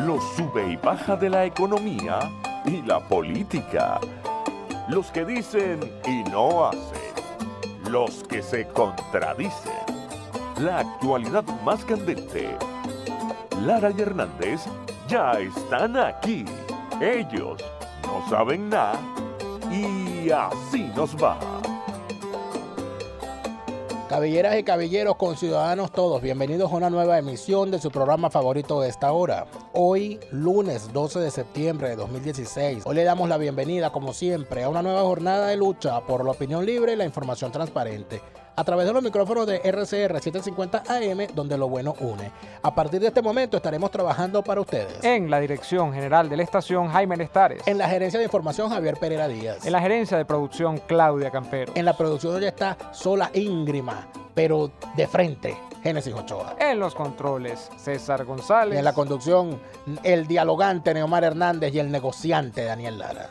Los sube y baja de la economía y la política. Los que dicen y no hacen. Los que se contradicen. La actualidad más candente. Lara y Hernández ya están aquí. Ellos no saben nada y así nos va. Caballeras y caballeros, conciudadanos todos, bienvenidos a una nueva emisión de su programa favorito de esta hora. Hoy, lunes 12 de septiembre de 2016. Hoy le damos la bienvenida, como siempre, a una nueva jornada de lucha por la opinión libre y la información transparente, a través de los micrófonos de RCR 750 AM, donde lo bueno une. A partir de este momento estaremos trabajando para ustedes. En la dirección general de la estación, Jaime Lestares. En la gerencia de información, Javier Pereira Díaz. En la gerencia de producción, Claudia Campero. En la producción ya está sola íngrima, pero de frente, Génesis Ochoa. En los controles, César González. Y en la conducción, el dialogante Neomar Hernández y el negociante Daniel Lara.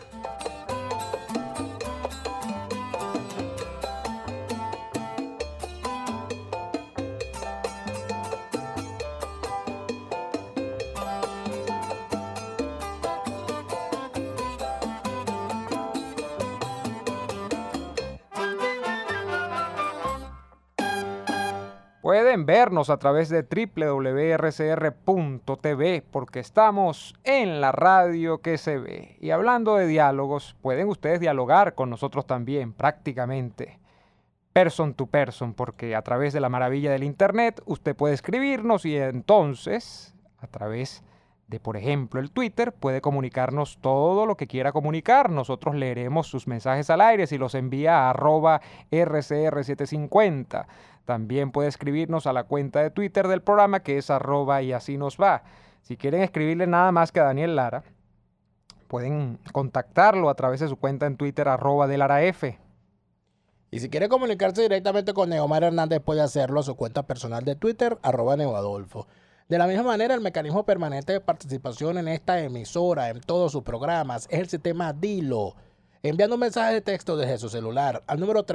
Pueden vernos a través de www.rcr.tv porque estamos en la radio que se ve. Y hablando de diálogos, pueden ustedes dialogar con nosotros también, prácticamente. Person to person, porque a través de la maravilla del internet usted puede escribirnos y entonces, a través de, por ejemplo, el Twitter, puede comunicarnos todo lo que quiera comunicar. Nosotros leeremos sus mensajes al aire si los envía a @RCR750. También puede escribirnos a la cuenta de Twitter del programa, que es @y así nos va. Si quieren escribirle nada más que a Daniel Lara, pueden contactarlo a través de su cuenta en Twitter, @delaraf. Y si quiere comunicarse directamente con Neomar Hernández, puede hacerlo a su cuenta personal de Twitter, @neoadolfo. De la misma manera, el mecanismo permanente de participación en esta emisora, en todos sus programas, es el sistema Dilo, enviando un mensaje de texto desde su celular al número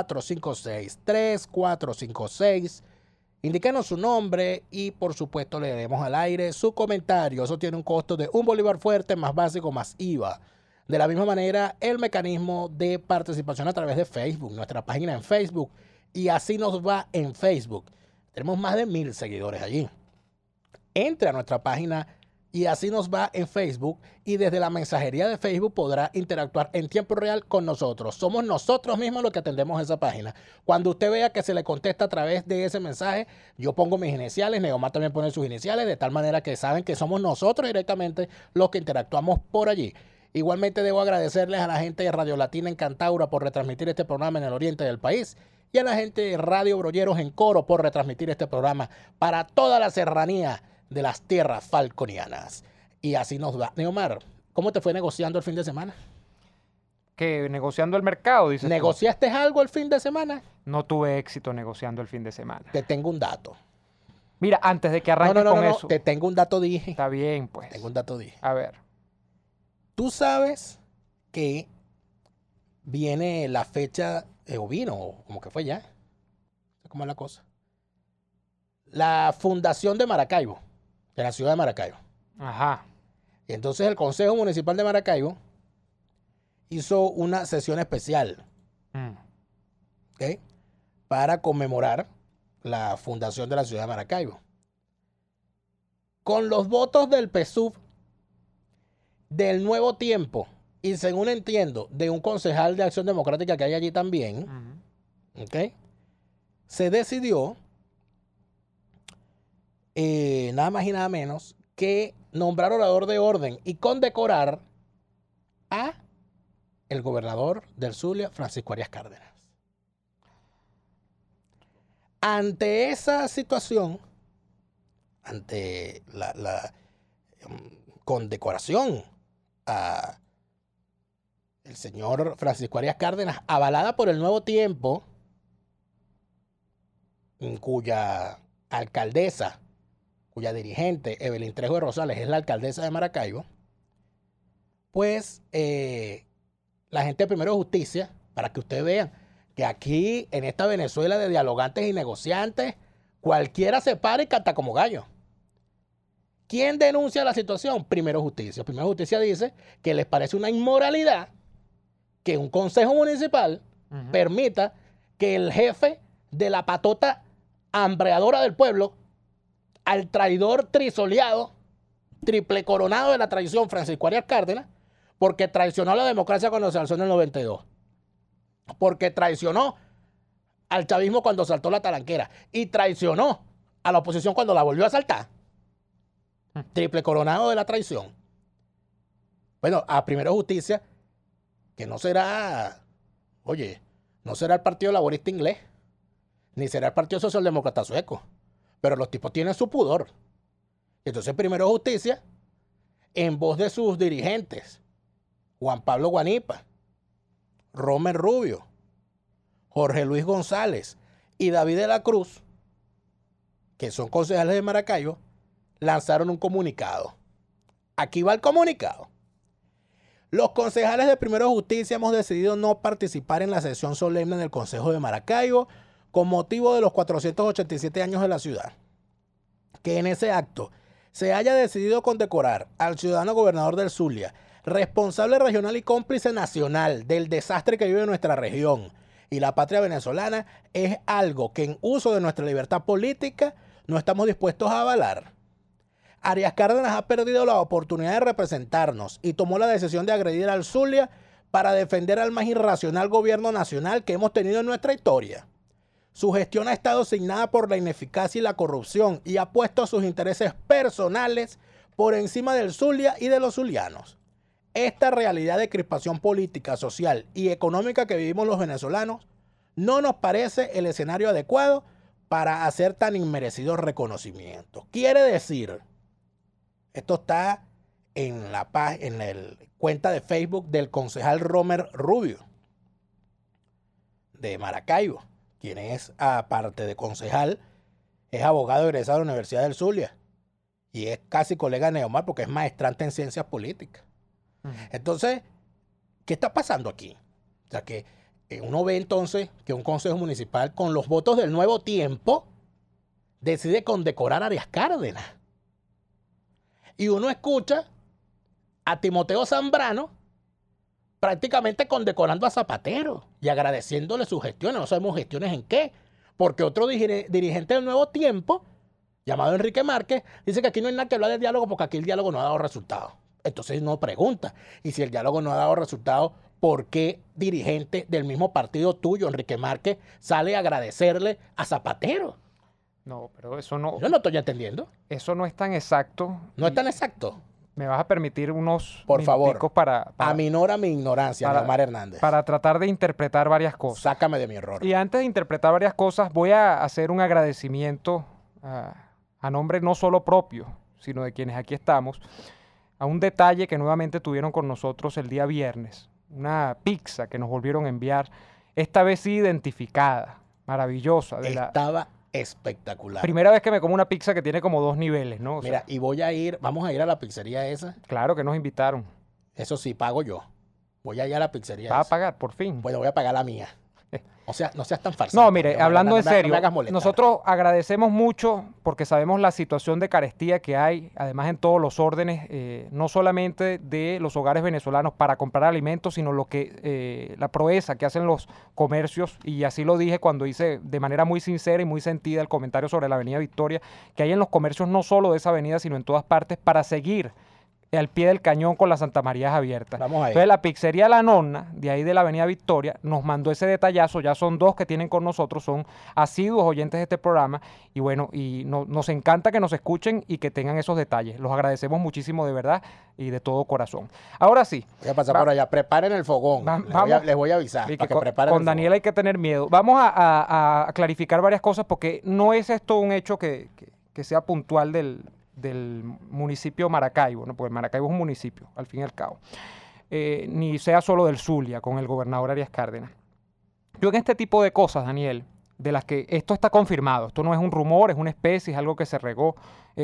3456. Indíquenos su nombre y, por supuesto, leeremos al aire su comentario. Eso tiene un costo de $1 fuerte, más básico, más IVA. De la misma manera, el mecanismo de participación a través de Facebook, nuestra página en Facebook, y así nos va en Facebook. Tenemos más de 1000 seguidores allí. Entre a nuestra página y así nos va en Facebook, y desde la mensajería de Facebook podrá interactuar en tiempo real con nosotros. Somos nosotros mismos los que atendemos esa página. Cuando usted vea que se le contesta a través de ese mensaje, yo pongo mis iniciales, Neomar también pone sus iniciales, de tal manera que saben que somos nosotros directamente los que interactuamos por allí. Igualmente debo agradecerles a la gente de Radio Latina en Cantaura por retransmitir este programa en el oriente del país, y a la gente de Radio Brolleros en Coro por retransmitir este programa para toda la serranía de las tierras falconianas. Y así nos va. Neomar, ¿cómo te fue negociando el fin de semana? ¿Qué? ¿Negociando el mercado, dices tú? ¿Negociaste algo el fin de semana? No tuve éxito negociando el fin de semana. Te tengo un dato. Mira, antes de que arranques con eso. Te tengo un dato, dije. Está bien, pues. Tengo un dato, dije. A ver. Tú sabes que viene la fecha, o vino, como que fue ya. ¿Cómo es la cosa? La fundación de Maracaibo, de la ciudad de Maracaibo. Ajá. Y entonces el Consejo Municipal de Maracaibo hizo una sesión especial, ¿ok?, para conmemorar la fundación de la ciudad de Maracaibo. Con los votos del PSUV, del Nuevo Tiempo, y según entiendo, de un concejal de Acción Democrática que hay allí también, ¿ok?, se decidió nada más y nada menos que nombrar orador de orden y condecorar a el gobernador del Zulia, Francisco Arias Cárdenas. Ante esa situación, ante la condecoración a el señor Francisco Arias Cárdenas, avalada por el Nuevo Tiempo, cuya alcaldesa, cuya dirigente, Evelyn Trejo de Rosales, es la alcaldesa de Maracaibo, pues la gente de Primero Justicia, para que ustedes vean que aquí en esta Venezuela de dialogantes y negociantes, cualquiera se para y canta como gallo. ¿Quién denuncia la situación? Primero Justicia. Primero Justicia dice que les parece una inmoralidad que un consejo municipal permita que el jefe de la patota hambreadora del pueblo, al traidor trisoleado, triple coronado de la traición, Francisco Arias Cárdenas, porque traicionó a la democracia cuando se alzó en el 92, porque traicionó al chavismo cuando saltó la talanquera y traicionó a la oposición cuando la volvió a saltar. Triple coronado de la traición. Bueno, a Primero Justicia, que no será, oye, no será el Partido Laborista Inglés, ni será el Partido Socialdemócrata Sueco, pero los tipos tienen su pudor. Entonces Primero Justicia, en voz de sus dirigentes, Juan Pablo Guanipa, Romer Rubio, Jorge Luis González y David de la Cruz, que son concejales de Maracaibo, lanzaron un comunicado. Aquí va el comunicado. Los concejales de Primero Justicia hemos decidido no participar en la sesión solemne del Consejo de Maracaibo con motivo de los 487 años de la ciudad. Que en ese acto se haya decidido condecorar al ciudadano gobernador del Zulia, responsable regional y cómplice nacional del desastre que vive nuestra región y la patria venezolana, es algo que en uso de nuestra libertad política no estamos dispuestos a avalar. Arias Cárdenas ha perdido la oportunidad de representarnos y tomó la decisión de agredir al Zulia para defender al más irracional gobierno nacional que hemos tenido en nuestra historia. Su gestión ha estado signada por la ineficacia y la corrupción y ha puesto sus intereses personales por encima del Zulia y de los zulianos. Esta realidad de crispación política, social y económica que vivimos los venezolanos no nos parece el escenario adecuado para hacer tan inmerecidos reconocimientos. Quiere decir, esto está en la cuenta de Facebook del concejal Romer Rubio de Maracaibo, quien es, aparte de concejal, es abogado egresado de la Universidad del Zulia y es casi colega de Neomar porque es maestrante en ciencias políticas. Entonces, ¿qué está pasando aquí? O sea, que uno ve entonces que un consejo municipal con los votos del Nuevo Tiempo decide condecorar a Arias Cárdenas. Y uno escucha a Timoteo Zambrano prácticamente condecorando a Zapatero y agradeciéndole sus gestiones. No sabemos gestiones en qué, porque otro dirigente del Nuevo Tiempo, llamado Enrique Márquez, dice que aquí no hay nada que hablar del diálogo porque aquí el diálogo no ha dado resultados. Entonces uno pregunta, y si el diálogo no ha dado resultados, ¿por qué dirigente del mismo partido tuyo, Enrique Márquez, sale a agradecerle a Zapatero? No, pero eso no... Yo no estoy entendiendo. Eso no es tan exacto. No es tan exacto. Me vas a permitir unos por favor, para aminora mi ignorancia, Neomar Hernández. Para tratar de interpretar varias cosas. Sácame de mi error. Y antes de interpretar varias cosas, voy a hacer un agradecimiento a nombre no solo propio, sino de quienes aquí estamos, a un detalle que nuevamente tuvieron con nosotros el día viernes. Una pizza que nos volvieron a enviar, esta vez sí identificada, maravillosa. Estaba espectacular. Primera vez que me como una pizza que tiene como 2 niveles, ¿no? O Mira, sea, y vamos a ir a la pizzería esa. Claro que nos invitaron. Eso sí, pago yo. Voy a ir a la pizzería ¿Vas esa. a pagar, por fin? Bueno, voy a pagar la mía. O sea, no seas tan farsante. No, mire, hablando en serio, no me hagas molestar. nosotros agradecemos mucho porque sabemos la situación de carestía que hay, además en todos los órdenes, no solamente de los hogares venezolanos para comprar alimentos, sino la proeza que hacen los comercios, y así lo dije cuando hice de manera muy sincera y muy sentida el comentario sobre la Avenida Victoria, que hay en los comercios no solo de esa avenida, sino en todas partes para seguir al pie del cañón con las Santa Marías abiertas. Vamos ahí. Entonces la pizzería La Nonna, de ahí de la Avenida Victoria, nos mandó ese detallazo. Ya son 2 que tienen con nosotros, son asiduos oyentes de este programa, y bueno, nos encanta que nos escuchen y que tengan esos detalles. Los agradecemos muchísimo de verdad y de todo corazón. Ahora sí. Voy a pasar por allá, preparen el fogón. Les voy a avisar. Sí, para que preparen con Daniel hay que tener miedo. Vamos a clarificar varias cosas porque no es esto un hecho que sea puntual del municipio Maracaibo, ¿no? Porque Maracaibo es un municipio, al fin y al cabo. Ni sea solo del Zulia, con el gobernador Arias Cárdenas. Yo en este tipo de cosas, Daniel, de las que esto está confirmado, esto no es un rumor, es una especie, es algo que se regó,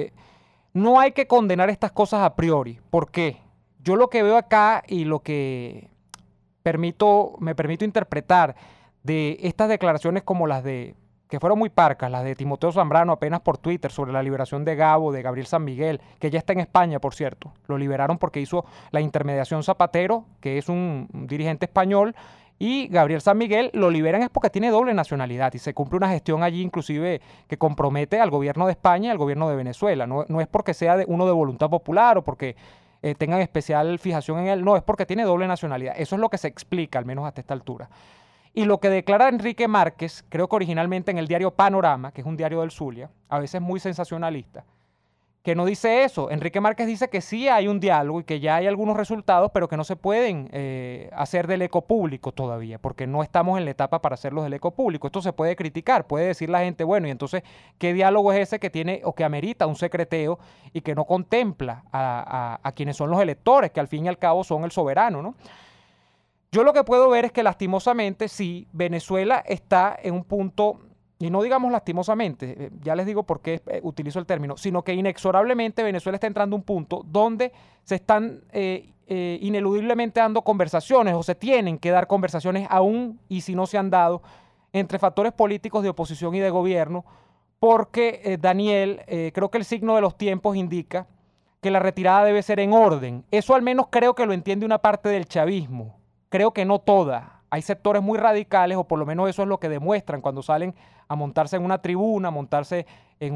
no hay que condenar estas cosas a priori. ¿Por qué? Yo lo que veo acá y lo que me permito interpretar de estas declaraciones como las de que fueron muy parcas, las de Timoteo Zambrano apenas por Twitter sobre la liberación de Gabo, de Gabriel San Miguel, que ya está en España, por cierto. Lo liberaron porque hizo la intermediación Zapatero, que es un dirigente español, y Gabriel San Miguel lo liberan es porque tiene doble nacionalidad y se cumple una gestión allí inclusive que compromete al gobierno de España y al gobierno de Venezuela. No es porque sea uno de voluntad popular o porque tengan especial fijación en él, no, es porque tiene doble nacionalidad. Eso es lo que se explica, al menos hasta esta altura. Y lo que declara Enrique Márquez, creo que originalmente en el diario Panorama, que es un diario del Zulia, a veces muy sensacionalista, que no dice eso. Enrique Márquez dice que sí hay un diálogo y que ya hay algunos resultados, pero que no se pueden hacer del eco público todavía, porque no estamos en la etapa para hacerlos del eco público. Esto se puede criticar, puede decir la gente, bueno, y entonces, ¿qué diálogo es ese que tiene o que amerita un secreteo y que no contempla a quienes son los electores, que al fin y al cabo son el soberano, ¿no? Yo lo que puedo ver es que lastimosamente sí, Venezuela está en un punto, y no digamos lastimosamente, ya les digo por qué utilizo el término, sino que inexorablemente Venezuela está entrando a un punto donde se están ineludiblemente dando conversaciones o se tienen que dar conversaciones aún y si no se han dado entre factores políticos de oposición y de gobierno, porque Daniel, creo que el signo de los tiempos indica que la retirada debe ser en orden. Eso al menos creo que lo entiende una parte del chavismo. Creo que no toda. Hay sectores muy radicales, o por lo menos eso es lo que demuestran cuando salen a montarse en una tribuna, a montarse en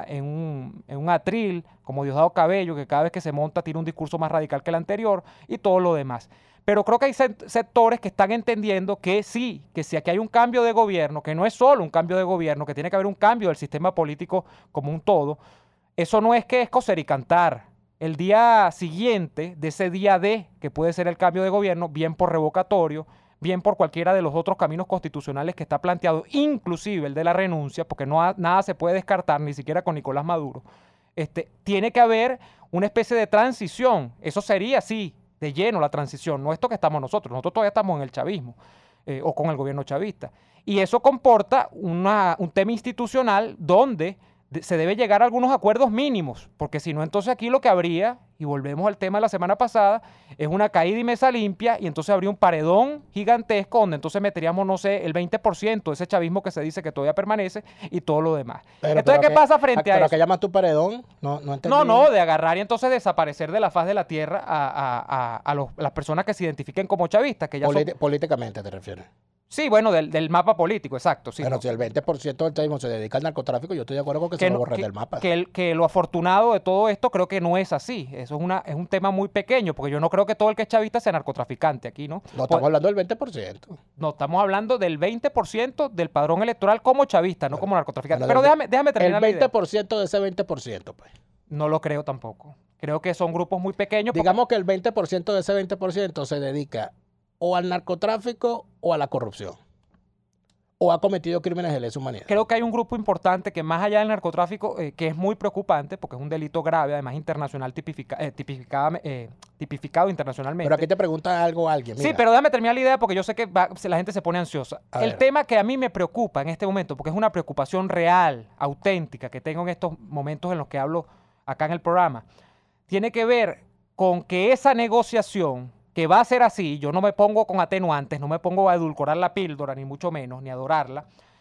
un atril, como Diosdado Cabello, que cada vez que se monta tiene un discurso más radical que el anterior, y todo lo demás. Pero creo que hay sectores que están entendiendo que sí, que si aquí hay un cambio de gobierno, que no es solo un cambio de gobierno, que tiene que haber un cambio del sistema político como un todo, eso no es que es coser y cantar. El día siguiente de ese día D, que puede ser el cambio de gobierno, bien por revocatorio, bien por cualquiera de los otros caminos constitucionales que está planteado, inclusive el de la renuncia, porque nada se puede descartar, ni siquiera con Nicolás Maduro, tiene que haber una especie de transición. Eso sería, sí, de lleno la transición, no esto que estamos nosotros todavía estamos en el chavismo o con el gobierno chavista. Y eso comporta un tema institucional donde se debe llegar a algunos acuerdos mínimos, porque si no, entonces aquí lo que habría, y volvemos al tema de la semana pasada, es una caída y mesa limpia, y entonces habría un paredón gigantesco donde entonces meteríamos, no sé, el 20% de ese chavismo que se dice que todavía permanece y todo lo demás. Entonces, ¿qué pasa frente a eso? ¿Pero qué llamas tu paredón? No entendí. No, de agarrar y entonces desaparecer de la faz de la tierra a las personas que se identifiquen como chavistas. Que ya políticamente te refieres. Sí, bueno, del mapa político, exacto. Sí, pero si el 20% del chavismo se dedica al narcotráfico, yo estoy de acuerdo con que se lo borren del mapa. Que lo afortunado de todo esto creo que no es así. Eso es un tema muy pequeño, porque yo no creo que todo el que es chavista sea narcotraficante aquí, ¿no? No, estamos hablando del 20%. No, estamos hablando del 20% del padrón electoral como chavista, no como narcotraficante. Pero déjame terminar. El 20% de ese 20%, pues. No lo creo tampoco. Creo que son grupos muy pequeños. Digamos que el 20% de ese 20% se dedica o al narcotráfico o a la corrupción, o ha cometido crímenes de lesa humanidad. Creo que hay un grupo importante que más allá del narcotráfico, que es muy preocupante, porque es un delito grave, además internacional, tipificado internacionalmente. Pero aquí te pregunta algo alguien. Mira. Sí, pero déjame terminar la idea porque yo sé que la gente se pone ansiosa. El tema que a mí me preocupa en este momento, porque es una preocupación real, auténtica, que tengo en estos momentos en los que hablo acá en el programa, tiene que ver con que esa negociación que va a ser así, yo no me pongo con atenuantes, no me pongo a edulcorar la píldora, ni mucho menos, ni a adorarla.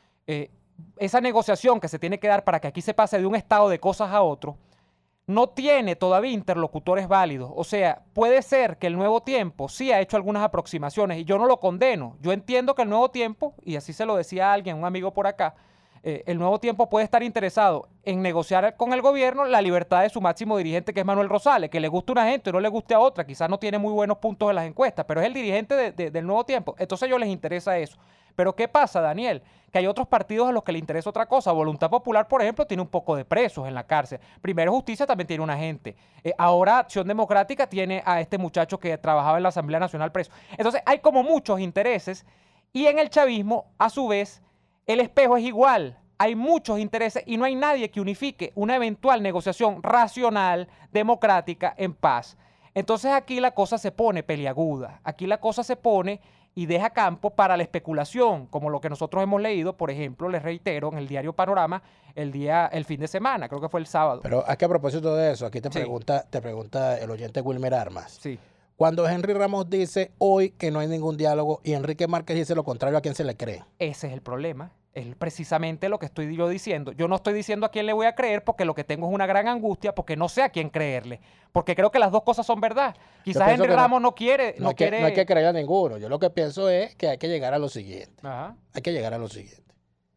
Esa negociación que se tiene que dar para que aquí se pase de un estado de cosas a otro, no tiene todavía interlocutores válidos. O sea, puede ser que el Nuevo Tiempo sí ha hecho algunas aproximaciones, y yo no lo condeno. Yo entiendo que el Nuevo Tiempo, y así se lo decía a alguien, un amigo por acá, el Nuevo Tiempo puede estar interesado en negociar con el gobierno la libertad de su máximo dirigente, que es Manuel Rosales, que le guste a una gente o no le guste a otra, quizás no tiene muy buenos puntos en las encuestas, pero es el dirigente del Nuevo Tiempo. Entonces a ellos les interesa eso. Pero ¿qué pasa, Daniel? Que hay otros partidos a los que les interesa otra cosa. Voluntad Popular, por ejemplo, tiene un poco de presos en la cárcel. Primero Justicia también tiene una gente. Ahora Acción Democrática tiene a este muchacho que trabajaba en la Asamblea Nacional preso. Entonces hay como muchos intereses, y en el chavismo, a su vez, el espejo es igual. Hay muchos intereses y no hay nadie que unifique una eventual negociación racional, democrática, en paz. Entonces aquí la cosa se pone peliaguda. Aquí la cosa se pone y deja campo para la especulación, como lo que nosotros hemos leído, por ejemplo, les reitero, en el diario Panorama, el fin de semana, creo que fue el sábado. Pero aquí a propósito de eso, aquí te pregunta el oyente Wilmer Armas. Sí. Cuando Henry Ramos dice hoy que no hay ningún diálogo y Enrique Márquez dice lo contrario, ¿a quién se le cree? Ese es el problema. Es precisamente lo que estoy yo diciendo. Yo no estoy diciendo a quién le voy a creer porque lo que tengo es una gran angustia porque no sé a quién creerle. Porque creo que las dos cosas son verdad. Quizás Henry Ramos no quiere... No hay que creer a ninguno. Yo lo que pienso es que hay que llegar a lo siguiente. Ajá. Hay que llegar a lo siguiente.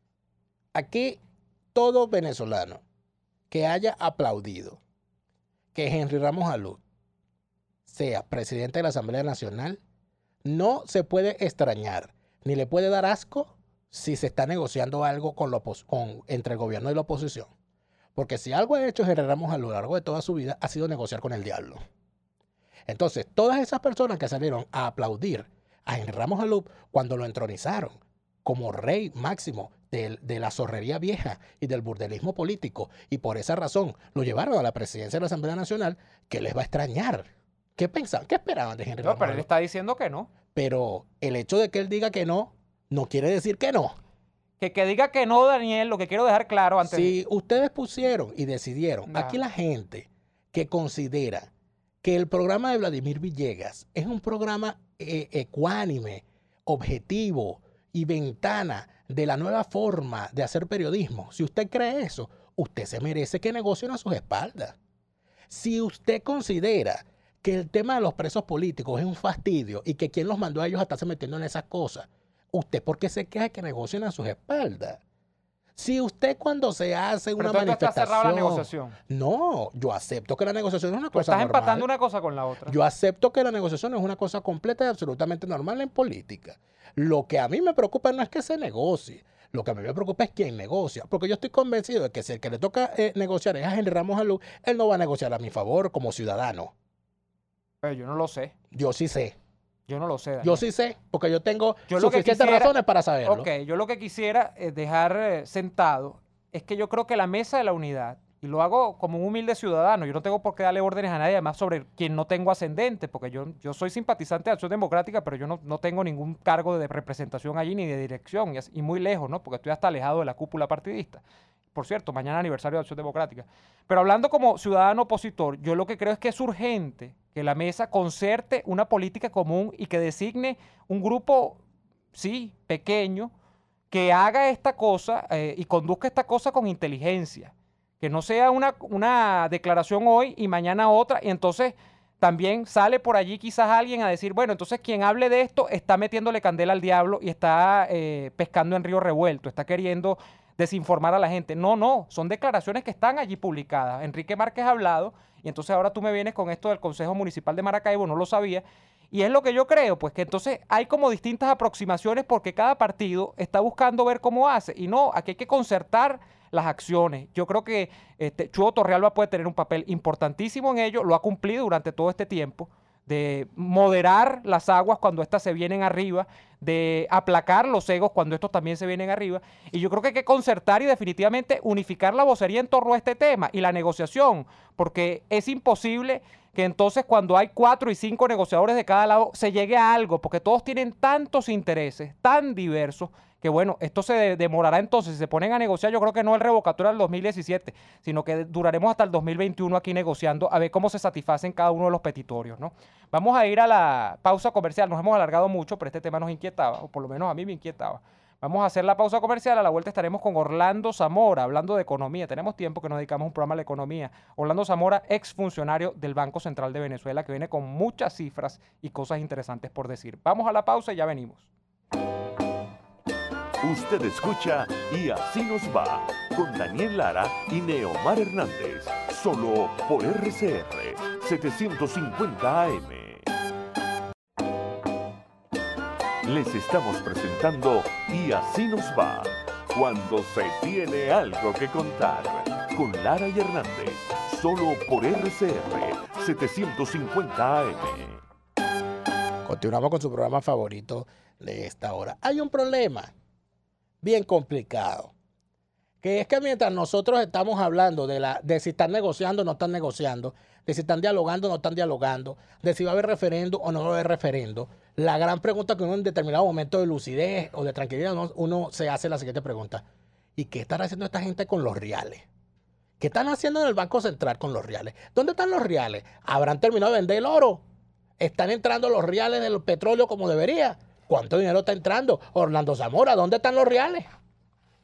Aquí todo venezolano que haya aplaudido que Henry Ramos Alud sea presidente de la Asamblea Nacional no se puede extrañar ni le puede dar asco si se está negociando algo entre el gobierno y la oposición. Porque si algo ha hecho Henry Ramos a lo largo de toda su vida ha sido negociar con el diablo. Entonces, todas esas personas que salieron a aplaudir a Henry Ramos Alud cuando lo entronizaron como rey máximo de la zorrería vieja y del burdelismo político, y por esa razón lo llevaron a la presidencia de la Asamblea Nacional, ¿qué les va a extrañar? ¿Qué pensaban? ¿Qué esperaban de Henry Ramos pero él Alud? está diciendo que no. Pero el hecho de que él diga que no quiere decir que no. Que diga que no, Daniel, lo que quiero dejar claro antes. Si ustedes pusieron y decidieron, No. aquí la gente que considera que el programa de Vladimir Villegas es un programa ecuánime, objetivo y ventana de la nueva forma de hacer periodismo, si usted cree eso, usted se merece que negocien a sus espaldas. Si usted considera que el tema de los presos políticos es un fastidio y que quien los mandó a ellos a estarse metiendo en esas cosas, ¿usted por qué se queja que negocien a sus espaldas? Si usted cuando se hace una manifestación... Está cerrada la negociación. No, yo acepto que la negociación es una Pues cosa estás normal. empatando una cosa con la otra. Yo acepto que la negociación es una cosa completa y absolutamente normal en política. Lo que a mí me preocupa no es que se negocie. Lo que a mí me preocupa es quién negocia. Porque yo estoy convencido de que si el que le toca negociar es a Henry Ramos Alud, él no va a negociar a mi favor como ciudadano. Pero yo no lo sé. Yo sí sé. Yo no lo sé, Daniel. Yo sí sé, porque yo tengo Yo lo que suficientes quisiera- razones para saberlo. Ok, yo lo que quisiera dejar sentado es que yo creo que la mesa de la unidad, y lo hago como un humilde ciudadano, yo no tengo por qué darle órdenes a nadie, además sobre quien no tengo ascendente, porque yo soy simpatizante de Acción Democrática, pero yo no tengo ningún cargo de representación allí ni de dirección, y muy lejos, ¿no? Porque estoy hasta alejado de la cúpula partidista. Por cierto, mañana aniversario de Acción Democrática. Pero hablando como ciudadano opositor, yo lo que creo es que es urgente que la mesa concerte una política común y que designe un grupo, sí, pequeño, que haga esta cosa y conduzca esta cosa con inteligencia. Que no sea una declaración hoy y mañana otra, y entonces también sale por allí quizás alguien a decir, bueno, entonces quien hable de esto está metiéndole candela al diablo y está pescando en río revuelto, está queriendo desinformar a la gente. No, son declaraciones que están allí publicadas. Enrique Márquez ha hablado, y entonces ahora tú me vienes con esto del Consejo Municipal de Maracaibo, no lo sabía, y es lo que yo creo, pues que entonces hay como distintas aproximaciones porque cada partido está buscando ver cómo hace, y no, aquí hay que concertar las acciones. Yo creo que Chuo Torrealba puede tener un papel importantísimo en ello, lo ha cumplido durante todo este tiempo, de moderar las aguas cuando éstas se vienen arriba, de aplacar los egos cuando estos también se vienen arriba. Y yo creo que hay que concertar y definitivamente unificar la vocería en torno a este tema y la negociación, porque es imposible que entonces cuando hay 4 y 5 negociadores de cada lado se llegue a algo, porque todos tienen tantos intereses tan diversos que bueno, esto se demorará entonces, si se ponen a negociar, yo creo que no el revocatorio del 2017, sino que duraremos hasta el 2021 aquí negociando a ver cómo se satisfacen cada uno de los petitorios, ¿no? Vamos a ir a la pausa comercial, nos hemos alargado mucho, pero este tema nos inquietaba, o por lo menos a mí me inquietaba. Vamos a hacer la pausa comercial, a la vuelta estaremos con Orlando Zamora, hablando de economía. Tenemos tiempo que nos dedicamos a un programa a la economía. Orlando Zamora, exfuncionario del Banco Central de Venezuela, que viene con muchas cifras y cosas interesantes por decir. Vamos a la pausa y ya venimos. Usted escucha Y Así Nos Va con Daniel Lara y Neomar Hernández, solo por RCR 750 AM. Les estamos presentando Y Así Nos Va, cuando se tiene algo que contar, con Lara y Hernández, solo por RCR 750 AM. Continuamos con su programa favorito de esta hora. Hay un problema bien complicado, que es que mientras nosotros estamos hablando de si están negociando o no están negociando, de si están dialogando o no están dialogando, de si va a haber referendo o no va a haber referendo, la gran pregunta que uno en determinado momento de lucidez o de tranquilidad uno se hace la siguiente pregunta: ¿y qué están haciendo esta gente con los reales? ¿Qué están haciendo en el Banco Central con los reales? ¿Dónde están los reales? ¿Habrán terminado de vender el oro? ¿Están entrando los reales del petróleo como debería? ¿Cuánto dinero está entrando? Orlando Zamora, ¿dónde están los reales?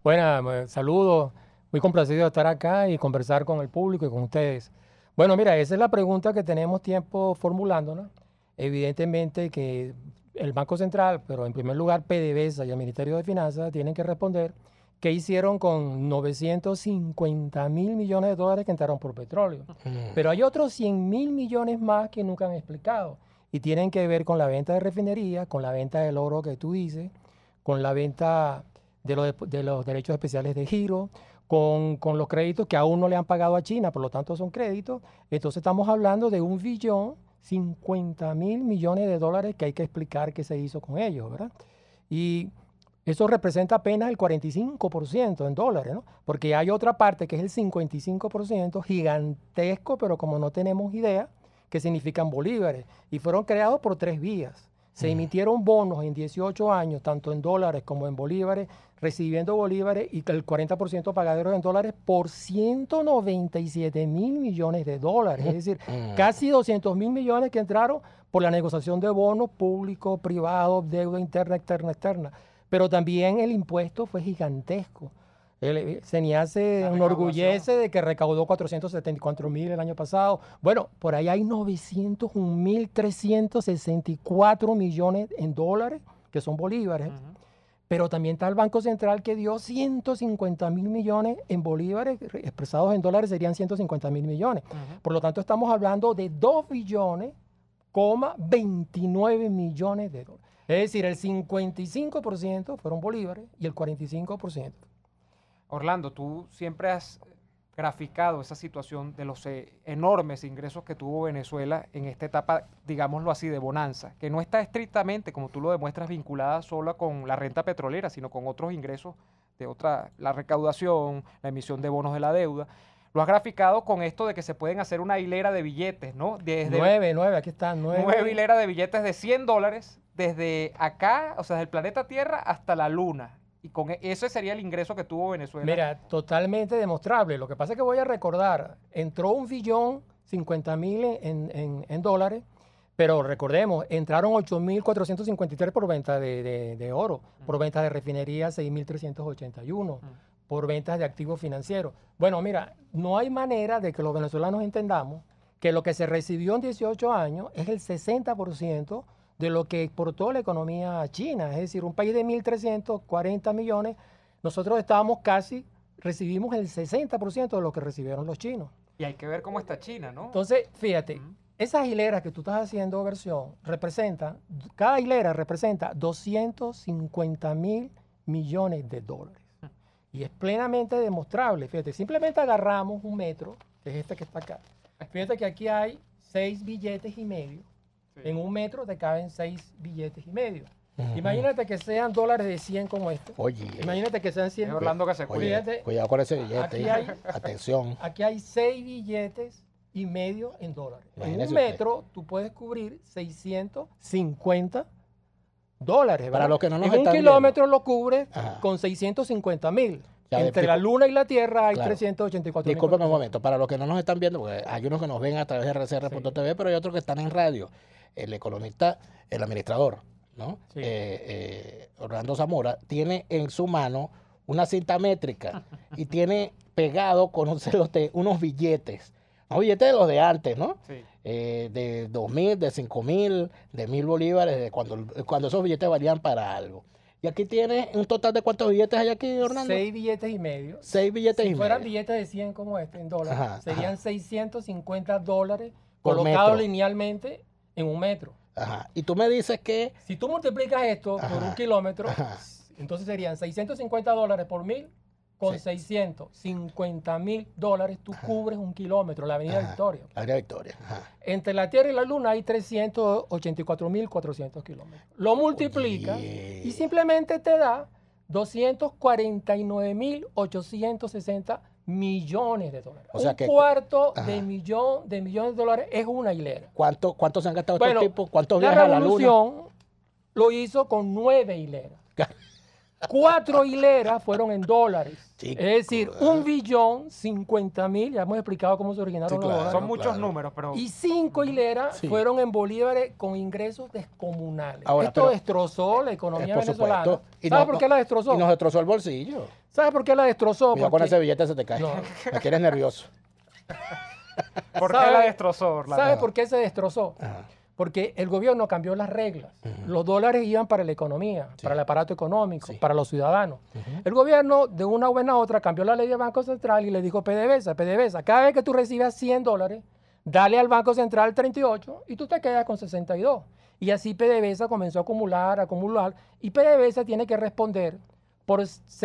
Buenas, saludos. Muy complacido de estar acá y conversar con el público y con ustedes. Bueno, mira, esa es la pregunta que tenemos tiempo formulando, ¿no? Evidentemente que el Banco Central, pero en primer lugar PDVSA y el Ministerio de Finanzas tienen que responder qué hicieron con 950.000 millones de dólares que entraron por petróleo. Pero hay otros 100.000 millones más que nunca han explicado y tienen que ver con la venta de refinería, con la venta del oro que tú dices, con la venta de los derechos especiales de giro, con los créditos que aún no le han pagado a China, por lo tanto son créditos. Entonces estamos hablando de 1.050.000 millones de dólares que hay que explicar qué se hizo con ellos, ¿verdad? Y eso representa apenas el 45% en dólares, ¿no? Porque hay otra parte que es el 55% gigantesco, pero como no tenemos idea, que significan bolívares. Y fueron creados por 3 vías. Se emitieron bonos en 18 años, tanto en dólares como en bolívares, recibiendo bolívares y el 40% pagaderos en dólares por 197.000 millones de dólares. Es decir, casi 200.000 millones que entraron por la negociación de bonos públicos, privados, deuda interna, externa. Pero también el impuesto fue gigantesco. CENIAS se enorgullece de que recaudó 474.000 el año pasado. Bueno, por ahí hay 901.364 millones en dólares, que son bolívares. Pero también está el Banco Central que dio 150.000 millones en bolívares, expresados en dólares serían 150.000 millones. Por lo tanto, estamos hablando de 2.29 billones de dólares. Es decir, el 55% fueron bolívares y el 45%. Orlando, tú siempre has graficado esa situación de los enormes ingresos que tuvo Venezuela en esta etapa, digámoslo así, de bonanza, que no está estrictamente, como tú lo demuestras, vinculada solo con la renta petrolera, sino con otros ingresos de la recaudación, la emisión de bonos de la deuda. Lo has graficado con esto de que se pueden hacer una hilera de billetes, ¿no? Desde 9, aquí están, 9 hileras de billetes de $100 desde acá, o sea, desde el planeta Tierra hasta la Luna. Y con ese sería el ingreso que tuvo Venezuela. Mira, totalmente demostrable. Lo que pasa es que voy a recordar, entró 1.050.000 en dólares, pero recordemos, entraron 8.453 por venta de oro, por venta de refinería 6.381, por ventas de activos financieros. Bueno, mira, no hay manera de que los venezolanos entendamos que lo que se recibió en 18 años es el 60% de lo que exportó la economía china. Es decir, un país de 1.340 millones, nosotros recibimos el 60% de lo que recibieron los chinos. Y hay que ver cómo está China, ¿no? Entonces, fíjate, esas hileras que tú estás haciendo versión, cada hilera representa 250.000 millones de dólares. Y es plenamente demostrable. Fíjate, simplemente agarramos un metro, que es este que está acá. Fíjate que aquí hay 6 billetes y medio. Sí. En un metro te caben 6 billetes y medio. Imagínate que sean dólares de 100 como este. Oye. Imagínate que sean 100. Es Orlando que se cuida. Cuidado con ese billete. Atención. Aquí hay 6 billetes y medio en dólares. En un metro tú puedes cubrir 650 dólares. ¿Verdad? Para los que no nos en un están kilómetro viendo. lo cubre con 650.000. Entre la Luna y la Tierra hay 384.000. Discúlpeme un momento, para los que no nos están viendo, porque hay unos que nos ven a través de rcr.tv, pero hay otros que están en radio. El economista, el administrador, ¿no? Sí. Orlando Zamora, tiene en su mano una cinta métrica y tiene pegado con unos billetes. Unos billetes de los de antes, ¿no? Sí. De 2.000, de 5.000, de 1.000 bolívares, de cuando esos billetes valían para algo. Y aquí tiene un total de ¿cuántos billetes hay aquí, Orlando? 6 billetes y medio. 6 billetes y medio. Si fueran billetes de 100 como este, en dólares, serían 650 dólares por colocados metro. Linealmente en un metro. Ajá. Y tú me dices que... Si tú multiplicas esto por un kilómetro, entonces serían 650 dólares por 1.000, con 650.000 dólares tú cubres un kilómetro, la Avenida Victoria. La Avenida Victoria. Entre la Tierra y la Luna hay 384.400 kilómetros. Lo multiplicas y simplemente te da 249.860 millones de dólares. O sea un cuarto de millones de dólares es una hilera. ¿Cuánto se han gastado estos tipos? ¿Cuántos viajes a la Luna? La Revolución lo hizo con 9 hileras. 4 hileras fueron en dólares. Chico, Es decir, 1.050.000, ya hemos explicado cómo se originaron Sí, los claro. dólares. Son muchos números, pero Y 5 hileras Sí. fueron en bolívares con ingresos descomunales. Ahora, Esto pero- destrozó la economía por venezolana. supuesto. Y ¿Sabes no- por qué la destrozó? Y nos destrozó el bolsillo. ¿Sabes por qué la destrozó? Cuidado con Porque- ese billete, se te cae. No. Aquí eres nervioso. ¿por qué ¿Sabe- la destrozó, Orlando? ¿Sabes por qué se destrozó? Ajá. Porque el gobierno cambió las reglas. Los dólares iban para la economía, Sí. para el aparato económico, Sí. para los ciudadanos. El gobierno, de una buena a otra, cambió la ley del Banco Central y le dijo, PDVSA, cada vez que tú recibas $100, dale al Banco Central 38 y tú te quedas con 62. Y así PDVSA comenzó a acumular, y PDVSA tiene que responder por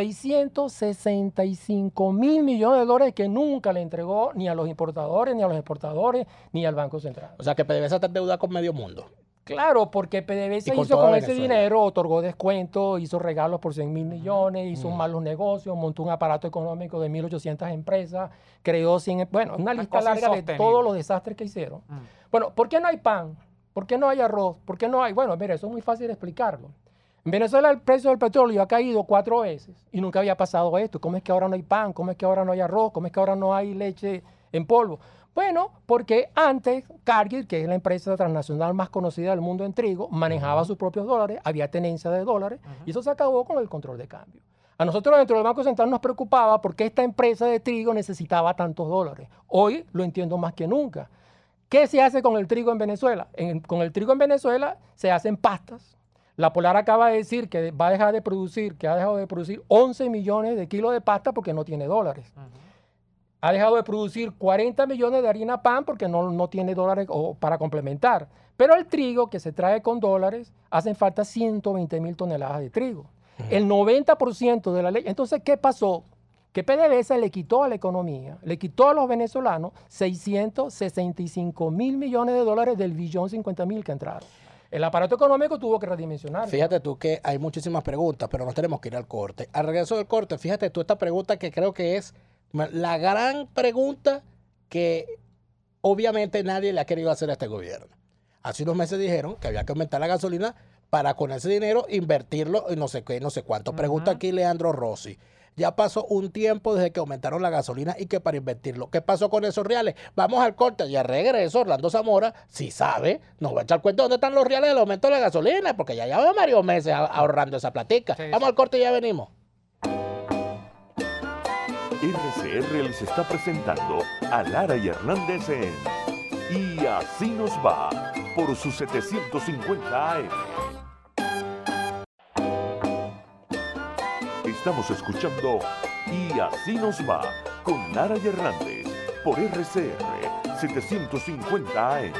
665.000 millones de dólares que nunca le entregó ni a los importadores, ni a los exportadores, ni al Banco Central. O sea que PDVSA está endeudada con medio mundo. Claro, porque PDVSA Y con hizo toda con ese Venezuela. dinero, otorgó descuentos, hizo regalos por 100.000 millones, hizo malos negocios, montó un aparato económico de 1.800 empresas, creó 100, bueno, una lista cosa larga de insostenible. todos los desastres que hicieron. Bueno, ¿por qué no hay pan? ¿Por qué no hay arroz? ¿Por qué no hay? Bueno, mira, eso es muy fácil de explicarlo. En Venezuela el precio del petróleo ha caído 4 veces y nunca había pasado esto. ¿Cómo es que ahora no hay pan? ¿Cómo es que ahora no hay arroz? ¿Cómo es que ahora no hay leche en polvo? Bueno, porque antes Cargill, que es la empresa transnacional más conocida del mundo en trigo, manejaba sus propios dólares, había tenencia de dólares y eso se acabó con el control de cambio. A nosotros dentro del Banco Central nos preocupaba porque esta empresa de trigo necesitaba tantos dólares. Hoy lo entiendo más que nunca. ¿Qué se hace con el trigo en Venezuela? Con el trigo en Venezuela se hacen pastas. La Polar acaba de decir que va a dejar de producir, que ha dejado de producir 11 millones de kilos de pasta porque no tiene dólares. Ha dejado de producir 40 millones de harina pan porque no tiene dólares para complementar. Pero el trigo que se trae con dólares, hacen falta 120.000 toneladas de trigo. El 90% de la ley. Entonces, ¿qué pasó? Que PDVSA le quitó a la economía, le quitó a los venezolanos 665.000 millones de dólares del 1.050.000 que entraron. El aparato económico tuvo que redimensionar. Fíjate tú que hay muchísimas preguntas, pero nos tenemos que ir al corte. Al regreso del corte, fíjate tú esta pregunta que creo que es la gran pregunta que obviamente nadie le ha querido hacer a este gobierno. Hace unos meses dijeron que había que aumentar la gasolina para con ese dinero invertirlo en no sé qué, no sé cuánto. Pregunta aquí Leandro Rossi. Ya pasó un tiempo desde que aumentaron la gasolina y que para invertirlo. ¿Qué pasó con esos reales? Vamos al corte y al regreso, Orlando Zamora, si sabe, nos va a echar cuenta dónde están los reales del aumento de la gasolina, porque ya lleva varios meses ahorrando esa platica. Sí, Vamos sí. al corte y ya venimos. RCR les está presentando a Lara y Hernández en Y Así Nos Va por sus 750 AM. Estamos escuchando Y Así Nos Va con Lara y Hernández por RCR 750 AM.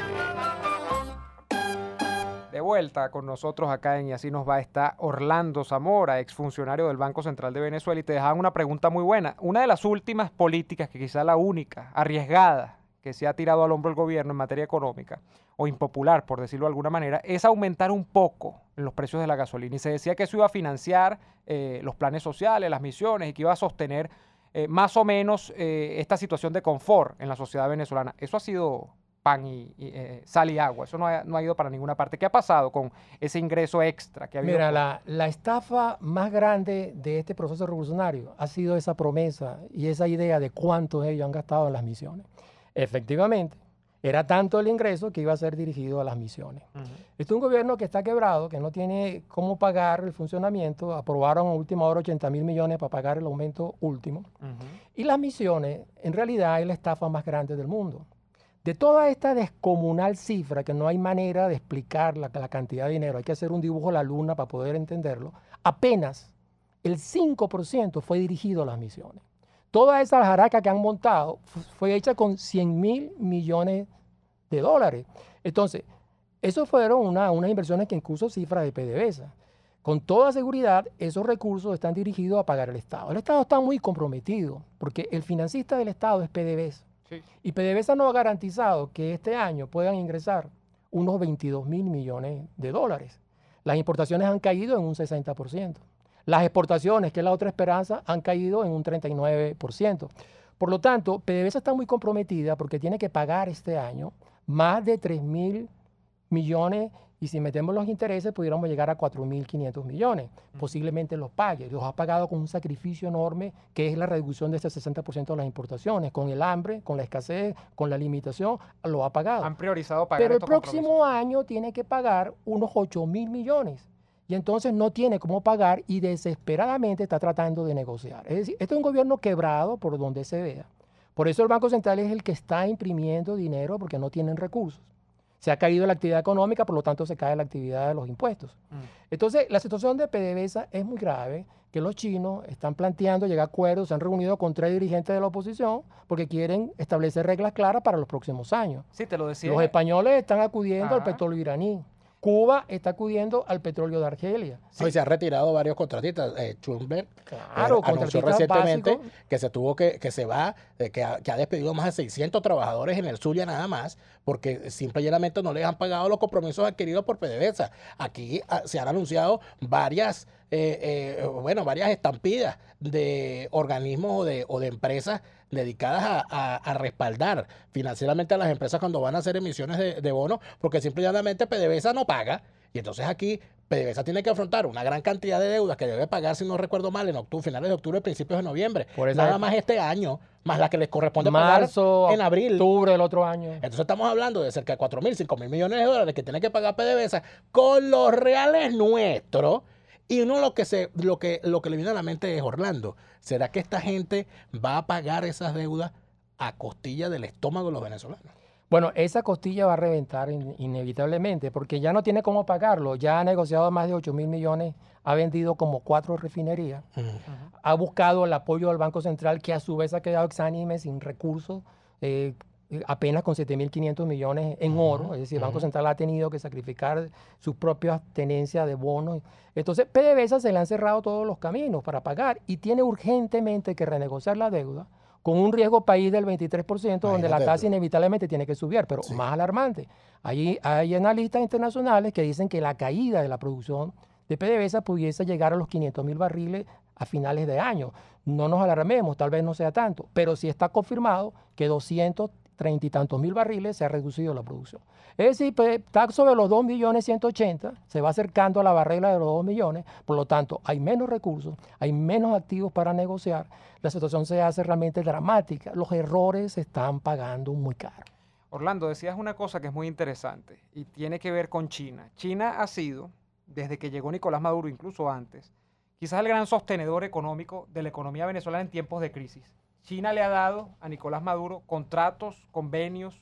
De vuelta con nosotros acá en Y Así Nos Va está Orlando Zamora, exfuncionario del Banco Central de Venezuela, y te dejaban una pregunta muy buena. Una de las últimas políticas, que quizá la única, arriesgada, que se ha tirado al hombro el gobierno en materia económica, o impopular, por decirlo de alguna manera, es aumentar un poco los precios de la gasolina. Y se decía que eso iba a financiar los planes sociales, las misiones, y que iba a sostener más o menos esta situación de confort en la sociedad venezolana. Eso ha sido pan y sal y agua. Eso no ha ido para ninguna parte. ¿Qué ha pasado con ese ingreso extra que ha habido? Mira, la estafa más grande de este proceso revolucionario ha sido esa promesa y esa idea de cuánto ellos han gastado en las misiones. Efectivamente, era tanto el ingreso que iba a ser dirigido a las misiones. Este es un gobierno que está quebrado, que no tiene cómo pagar el funcionamiento. Aprobaron a última hora 80.000 millones para pagar el aumento último. Y las misiones, en realidad, es la estafa más grande del mundo. De toda esta descomunal cifra, que no hay manera de explicar la cantidad de dinero, hay que hacer un dibujo a la luna para poder entenderlo, apenas el 5% fue dirigido a las misiones. Toda esa jaraca que han montado fue hecha con 100.000 millones de dólares. Entonces, eso fueron unas inversiones que incluso cifras de PDVSA. Con toda seguridad, esos recursos están dirigidos a pagar el Estado. El Estado está muy comprometido, porque el financista del Estado es PDVSA. Sí. Y PDVSA no ha garantizado que este año puedan ingresar unos 22.000 millones de dólares. Las importaciones han caído en un 60%. Las exportaciones, que es la otra esperanza, han caído en un 39%. Por lo tanto, PDVSA está muy comprometida porque tiene que pagar este año más de 3.000 millones y si metemos los intereses pudiéramos llegar a 4.500 millones. Posiblemente los pague. Los ha pagado con un sacrificio enorme que es la reducción de este 60% de las importaciones. Con el hambre, con la escasez, con la limitación, lo ha pagado. Han priorizado pagar Pero el estos próximo año tiene que pagar unos 8.000 millones. Y entonces no tiene cómo pagar y desesperadamente está tratando de negociar. Es decir, este es un gobierno quebrado por donde se vea. Por eso el Banco Central es el que está imprimiendo dinero porque no tienen recursos. Se ha caído la actividad económica, por lo tanto se cae la actividad de los impuestos. Entonces, la situación de PDVSA es muy grave, que los chinos están planteando llegar a acuerdos, se han reunido con 3 dirigentes de la oposición porque quieren establecer reglas claras para los próximos años. Sí, te lo decía. Los españoles están acudiendo al Ajá. petróleo iraní. Cuba está acudiendo al petróleo de Argelia. Hoy se han retirado varios contratistas. Schumberg Claro, anunció contratistas recientemente básicos. que se tuvo que se va, que ha despedido más de 600 trabajadores en el Zulia nada más, porque simple y llanamente no les han pagado los compromisos adquiridos por PDVSA. Aquí se han anunciado varias estampidas de organismos o de empresas dedicadas a respaldar financieramente a las empresas cuando van a hacer emisiones de bonos, porque simple y llanamente PDVSA no paga. Y entonces aquí PDVSA tiene que afrontar una gran cantidad de deudas que debe pagar, si no recuerdo mal, en octubre, finales de octubre, principios de noviembre. Por esa Nada época. más este año, más la que les corresponde Marzo, pagar en abril. octubre del otro año. Entonces estamos hablando de cerca de 4.000, 5.000 millones de dólares que tiene que pagar PDVSA con los reales nuestros. Y uno lo que le viene a la mente es, Orlando, ¿será que esta gente va a pagar esas deudas a costilla del estómago de los venezolanos? Bueno, esa costilla va a reventar inevitablemente porque ya no tiene cómo pagarlo. Ya ha negociado más de 8.000 millones, ha vendido como 4 refinerías, ha buscado el apoyo del Banco Central, que a su vez ha quedado exánime, sin recursos, apenas con 7.500 millones en oro. Es decir, el Banco Central ha tenido que sacrificar sus propias tenencias de bonos. Entonces, PDVSA se le han cerrado todos los caminos para pagar y tiene urgentemente que renegociar la deuda con un riesgo país del 23%, donde la tasa inevitablemente tiene que subir, pero más alarmante. Hay analistas internacionales que dicen que la caída de la producción de PDVSA pudiese llegar a los 500.000 barriles a finales de año. No nos alarmemos, tal vez no sea tanto, pero sí está confirmado que 230 y tantos mil barriles se ha reducido la producción. Es decir, está sobre los 2.180.000, se va acercando a la barrera de los 2 millones, por lo tanto hay menos recursos, hay menos activos para negociar, la situación se hace realmente dramática, los errores se están pagando muy caro. Orlando, decías una cosa que es muy interesante y tiene que ver con China. China ha sido, desde que llegó Nicolás Maduro, incluso antes, quizás el gran sostenedor económico de la economía venezolana en tiempos de crisis. China le ha dado a Nicolás Maduro contratos, convenios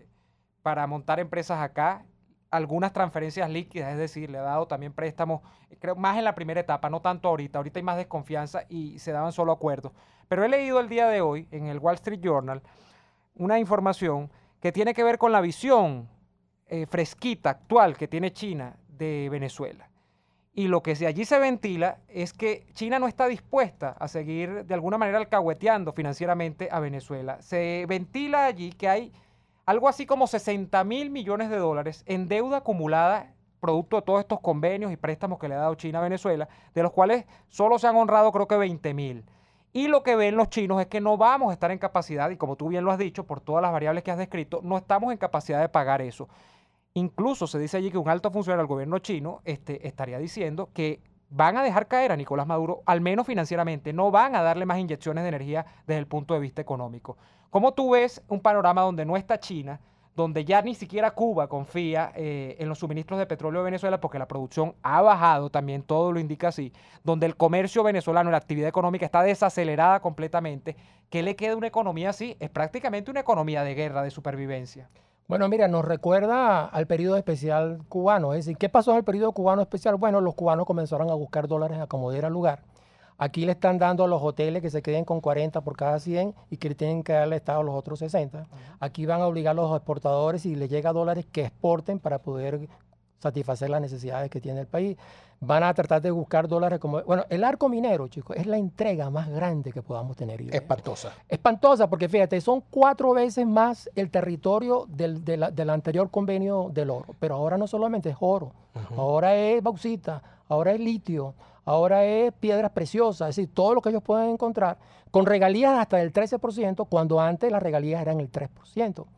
para montar empresas acá, algunas transferencias líquidas, es decir, le ha dado también préstamos, creo, más en la primera etapa, no tanto ahorita hay más desconfianza y se daban solo acuerdos. Pero he leído el día de hoy en el Wall Street Journal una información que tiene que ver con la visión fresquita, actual que tiene China de Venezuela. Y lo que allí se ventila es que China no está dispuesta a seguir de alguna manera alcahueteando financieramente a Venezuela. Se ventila allí que hay algo así como 60.000 millones de dólares en deuda acumulada producto de todos estos convenios y préstamos que le ha dado China a Venezuela, de los cuales solo se han honrado creo que 20.000. Y lo que ven los chinos es que no vamos a estar en capacidad, y como tú bien lo has dicho, por todas las variables que has descrito, no estamos en capacidad de pagar eso. Incluso se dice allí que un alto funcionario del gobierno chino estaría diciendo que van a dejar caer a Nicolás Maduro, al menos financieramente, no van a darle más inyecciones de energía desde el punto de vista económico. ¿Cómo tú ves un panorama donde no está China, donde ya ni siquiera Cuba confía en los suministros de petróleo de Venezuela porque la producción ha bajado, también todo lo indica así, donde el comercio venezolano, la actividad económica está desacelerada completamente? ¿Qué le queda a una economía así? Es prácticamente una economía de guerra, de supervivencia. Bueno, mira, nos recuerda al periodo especial cubano. Es decir, ¿qué pasó en el periodo cubano especial? Bueno, los cubanos comenzaron a buscar dólares a como diera lugar. Aquí le están dando a los hoteles que se queden con 40 por cada 100 y que le tienen que darle Estado los otros 60. Aquí van a obligar a los exportadores y les llega dólares que exporten para poder satisfacer las necesidades que tiene el país. Van a tratar de buscar dólares como... Bueno, el arco minero, chicos, es la entrega más grande que podamos tener. Espantosa. Espantosa, porque fíjate, son 4 veces más el territorio del anterior convenio del oro. Pero ahora no solamente es oro, ahora es bauxita, ahora es litio, ahora es piedras preciosas, es decir, todo lo que ellos pueden encontrar, con regalías hasta del 13%, cuando antes las regalías eran el 3%.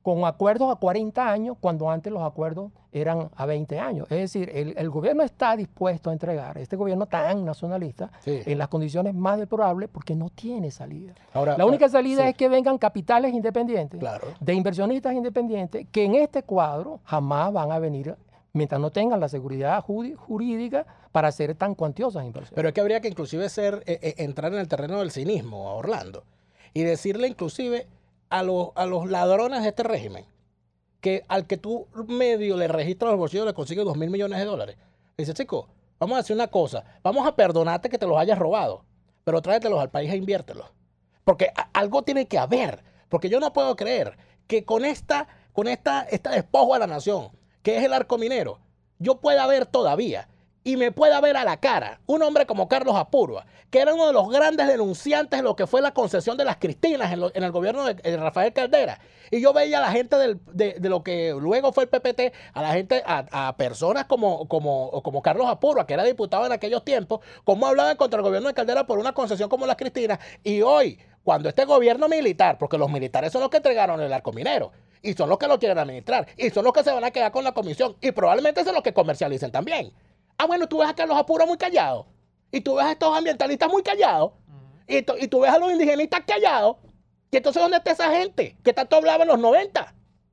con acuerdos a 40 años, cuando antes los acuerdos eran a 20 años. Es decir, el gobierno está dispuesto a entregar, este gobierno tan nacionalista, Sí. en las condiciones más deplorables, porque no tiene salida. Ahora, La única salida sí, es que vengan capitales independientes, claro. de inversionistas independientes, que en este cuadro jamás van a venir mientras no tengan la seguridad jurídica para hacer tan cuantiosas inversiones. Pero es que habría que inclusive entrar en el terreno del cinismo a Orlando y decirle inclusive a los ladrones de este régimen que al que tú medio le registras los bolsillos le consigues 2.000 millones de dólares. Dice, chico, vamos a hacer una cosa, vamos a perdonarte que te los hayas robado, pero tráetelos al país e inviértelos. Porque algo tiene que haber, porque yo no puedo creer que con este despojo a la nación, que es el arco minero, yo pueda ver todavía y me pueda ver a la cara un hombre como Carlos Apurua, que era uno de los grandes denunciantes de lo que fue la concesión de las Cristinas en el gobierno de Rafael Caldera. Y yo veía a la gente de lo que luego fue el PPT, a la gente, a personas como Carlos Apurua, que era diputado en aquellos tiempos, cómo hablaban contra el gobierno de Caldera por una concesión como las Cristinas. Y hoy, cuando este gobierno militar, porque los militares son los que entregaron el arco minero, y son los que lo quieren administrar, y son los que se van a quedar con la comisión, y probablemente son los que comercialicen también. Ah, bueno, tú ves a Carlos Apurua muy callado, y tú ves a estos ambientalistas muy callados, y tú ves a los indigenistas callados, y entonces ¿dónde está esa gente que tanto hablaba en los 90?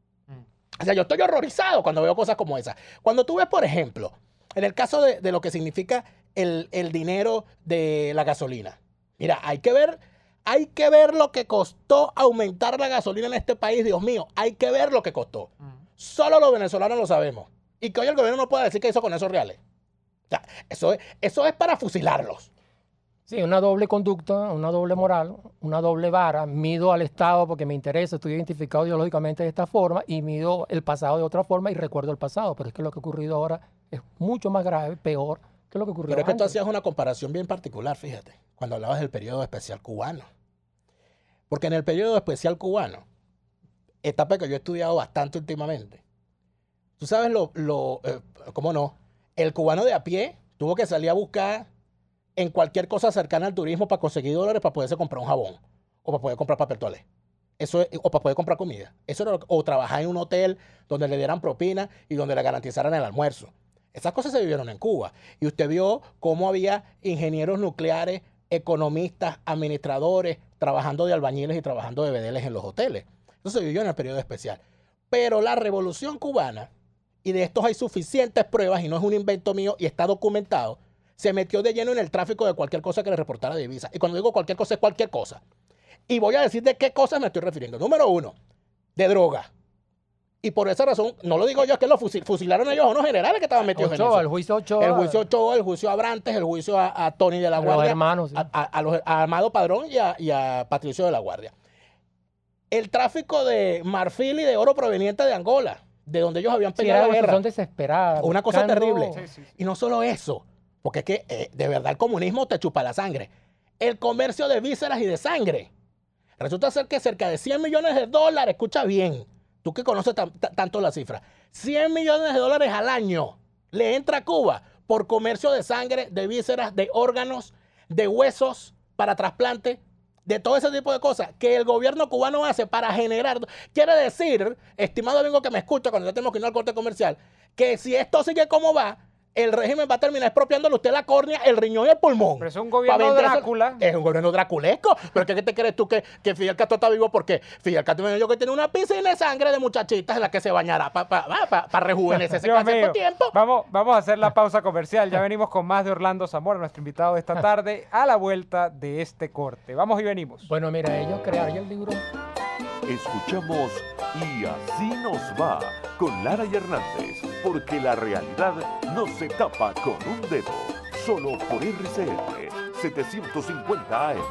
O sea, yo estoy horrorizado cuando veo cosas como esas. Cuando tú ves, por ejemplo, en el caso de lo que significa el dinero de la gasolina, mira, hay que ver lo que costó aumentar la gasolina en este país, Dios mío, hay que ver lo que costó. Solo los venezolanos lo sabemos. Y que hoy el gobierno no pueda decir que hizo con esos reales. O sea, eso es para fusilarlos. Sí, una doble conducta, una doble moral, una doble vara. Mido al Estado porque me interesa, estoy identificado ideológicamente de esta forma y mido el pasado de otra forma y recuerdo el pasado. Pero es que lo que ha ocurrido ahora es mucho más grave, peor que lo que ocurrió Pero es que tú antes. hacías una comparación bien particular, fíjate, cuando hablabas del periodo especial cubano. Porque en el periodo especial cubano, etapa que yo he estudiado bastante últimamente, tú sabes ¿cómo no? El cubano de a pie tuvo que salir a buscar en cualquier cosa cercana al turismo para conseguir dólares para poderse comprar un jabón o para poder comprar papel toalé. O para poder comprar comida. O trabajar en un hotel donde le dieran propina y donde le garantizaran el almuerzo. Esas cosas se vivieron en Cuba. Y usted vio cómo había ingenieros nucleares, economistas, administradores, trabajando de albañiles y trabajando de bedeles en los hoteles. Eso se vivió en el periodo especial. Pero la Revolución Cubana, y de estos hay suficientes pruebas, y no es un invento mío, y está documentado, se metió de lleno en el tráfico de cualquier cosa que le reportara divisas. Y cuando digo cualquier cosa, es cualquier cosa. Y voy a decir de qué cosas me estoy refiriendo. Número uno, de droga. Y por esa razón, no lo digo yo, es que lo fusilaron ellos a unos generales que estaban metidos en eso. El juicio Ochoa. El juicio Ochoa, el juicio a Brantes, el juicio a Tony de la Los Guardia. hermanos, sí. A Amado Padrón y a Patricio de la Guardia. El tráfico de marfil y de oro proveniente de Angola, de donde ellos habían Sí, peleado era la una guerra. situación desesperada. Una cosa buscando- terrible. Y no solo eso, porque es que de verdad el comunismo te chupa la sangre. El comercio de vísceras y de sangre. Resulta ser que cerca de 100 millones de dólares, escucha bien, tú que conoces tanto la cifra, 100 millones de dólares al año le entra a Cuba por comercio de sangre, de vísceras, de órganos, de huesos para trasplante, de todo ese tipo de cosas que el gobierno cubano hace para generar. Quiere decir, estimado amigo que me escucha cuando ya tenemos que ir al corte comercial, que si esto sigue como va, el régimen va a terminar expropiándole a usted la córnea, el riñón y el pulmón. Pero es un gobierno Drácula. Es un gobierno draculesco. ¿Pero qué te crees tú que Fidel Castro está vivo? Porque Fidel Castro me dijo que tiene una piscina de sangre de muchachitas en la que se bañará para rejuvenecerse Dios cada cierto mío. tiempo. Vamos a hacer la pausa comercial. Ya venimos con más de Orlando Zamora, nuestro invitado de esta tarde, a la vuelta de este corte. Vamos y venimos. Bueno, mira, ellos crearon el libro. Escuchamos Y así nos va con Lara y Hernández, porque la realidad no se tapa con un dedo, solo por RCR 750 AM.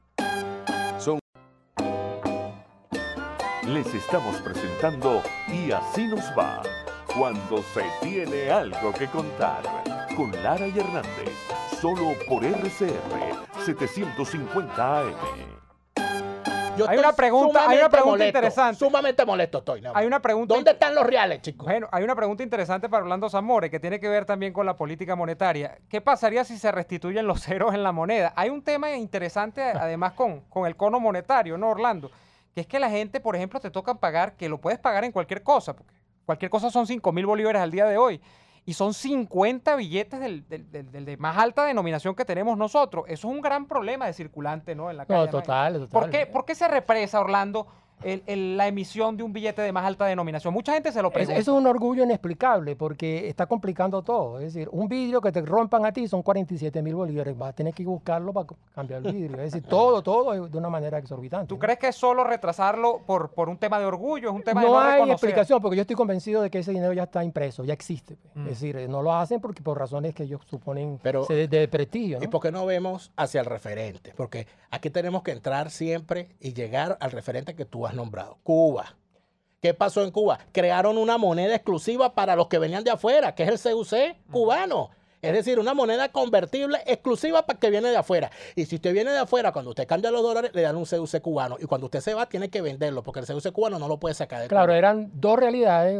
Les estamos presentando Y así nos va, cuando se tiene algo que contar, con Lara y Hernández, solo por RCR 750 AM. Yo Hay estoy una pregunta sumamente interesante. Sumamente molesto estoy. ¿No? Hay una pregunta. ¿Dónde están los reales, chicos? Bueno, hay una pregunta interesante para Orlando Zamora que tiene que ver también con la política monetaria. ¿Qué pasaría si se restituyen los ceros en la moneda? Hay un tema interesante además con el cono monetario, ¿no, Orlando? que es que la gente, por ejemplo, te toca pagar, que lo puedes pagar en cualquier cosa, porque cualquier cosa son 5.000 bolívares al día de hoy, y son 50 billetes del de más alta denominación que tenemos nosotros. Eso es un gran problema de circulante, ¿no? En la calle. No, total. ¿Por qué se represa, Orlando, la emisión de un billete de más alta denominación? Mucha gente se lo pregunta. Eso es un orgullo inexplicable porque está complicando todo. Es decir, un vidrio que te rompan a ti son 47.000 bolívares. Vas a tener que buscarlo para cambiar el vidrio. Es decir, todo es de una manera exorbitante. ¿Tú crees que es solo retrasarlo por un tema de orgullo? ¿Es un tema de No no hay reconocer? explicación, porque yo estoy convencido de que ese dinero ya está impreso, ya existe. Es decir, no lo hacen porque por razones que ellos suponen Pero, de prestigio, ¿no? ¿y por qué no vemos hacia el referente? Porque aquí tenemos que entrar siempre y llegar al referente que tú has nombrado, Cuba. ¿Qué pasó en Cuba? Crearon una moneda exclusiva para los que venían de afuera, que es el CUC cubano. Es decir, una moneda convertible exclusiva para el que viene de afuera. Y si usted viene de afuera, cuando usted cambia los dólares, le dan un CUC cubano. Y cuando usted se va, tiene que venderlo, porque el CUC cubano no lo puede sacar de Claro, Cuba. eran dos realidades.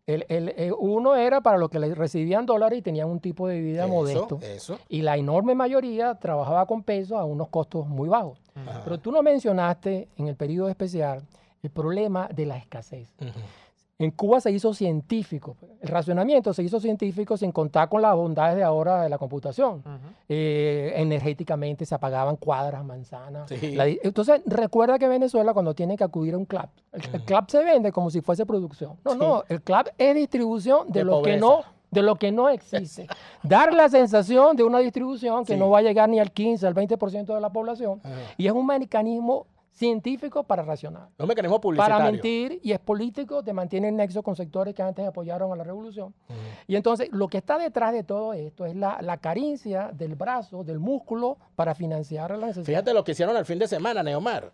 Uno era para los que recibían dólares y tenían un tipo de vida modesto. Eso. Y la enorme mayoría trabajaba con pesos a unos costos muy bajos. Ajá. Pero tú no mencionaste en el periodo especial el problema de la escasez. Ujú. En Cuba se hizo científico. El racionamiento se hizo científico sin contar con las bondades de ahora de la computación. Energéticamente se apagaban cuadras, manzanas. Sí. Entonces, recuerda que Venezuela cuando tiene que acudir a un CLAP, el CLAP se vende como si fuese producción. No, el CLAP es distribución de lo que pobreza. de lo que no existe. Dar la sensación de una distribución que Sí. no va a llegar ni al 15, al 20% de la población. Ajá. Y es un mecanismo científico para racionar. Un mecanismo Para publicitario. mentir, y es político, te mantiene en nexo con sectores que antes apoyaron a la revolución. Y entonces, lo que está detrás de todo esto es la carencia del brazo, del músculo, para financiar la necesidad. Fíjate lo que hicieron el fin de semana, Neomar.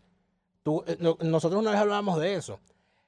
Nosotros una vez hablábamos de eso.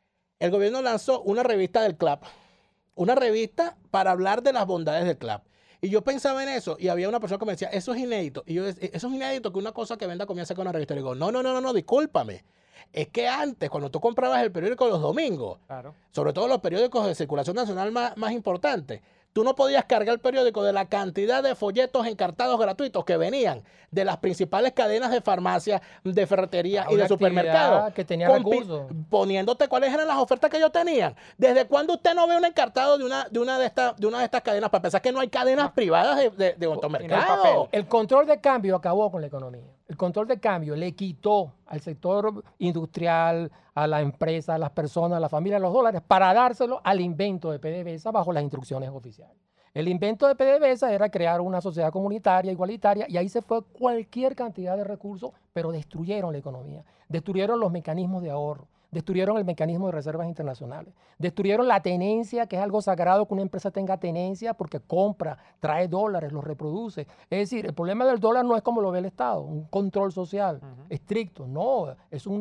El gobierno lanzó una revista del CLAP, una revista para hablar de las bondades del CLAP. Y yo pensaba en eso, y había una persona que me decía, eso es inédito. Y yo decía, eso es inédito que una cosa que venda comience con una revista. Y digo, no, discúlpame. Es que antes, cuando tú comprabas el periódico los domingos, Claro. sobre todo los periódicos de circulación nacional más importantes, tú no podías cargar el periódico de la cantidad de folletos encartados gratuitos que venían de las principales cadenas de farmacia, de ferretería y Una de supermercados. actividad que tenía compi- recursos. Poniéndote cuáles eran las ofertas que ellos tenían. ¿Desde cuándo usted no ve un encartado de una de estas cadenas? Para pensar que no hay cadenas privadas de automercado. papel. El control de cambio acabó con la economía. El control de cambio le quitó al sector industrial, a la empresa, a las personas, a la familia, los dólares, para dárselo al invento de PDVSA bajo las instrucciones oficiales. El invento de PDVSA era crear una sociedad comunitaria, igualitaria, y ahí se fue cualquier cantidad de recursos, pero destruyeron la economía, destruyeron los mecanismos de ahorro, destruyeron el mecanismo de reservas internacionales, destruyeron la tenencia, que es algo sagrado que una empresa tenga tenencia porque compra, trae dólares, los reproduce. Es decir, el problema del dólar no es como lo ve el Estado, un control social estricto, no,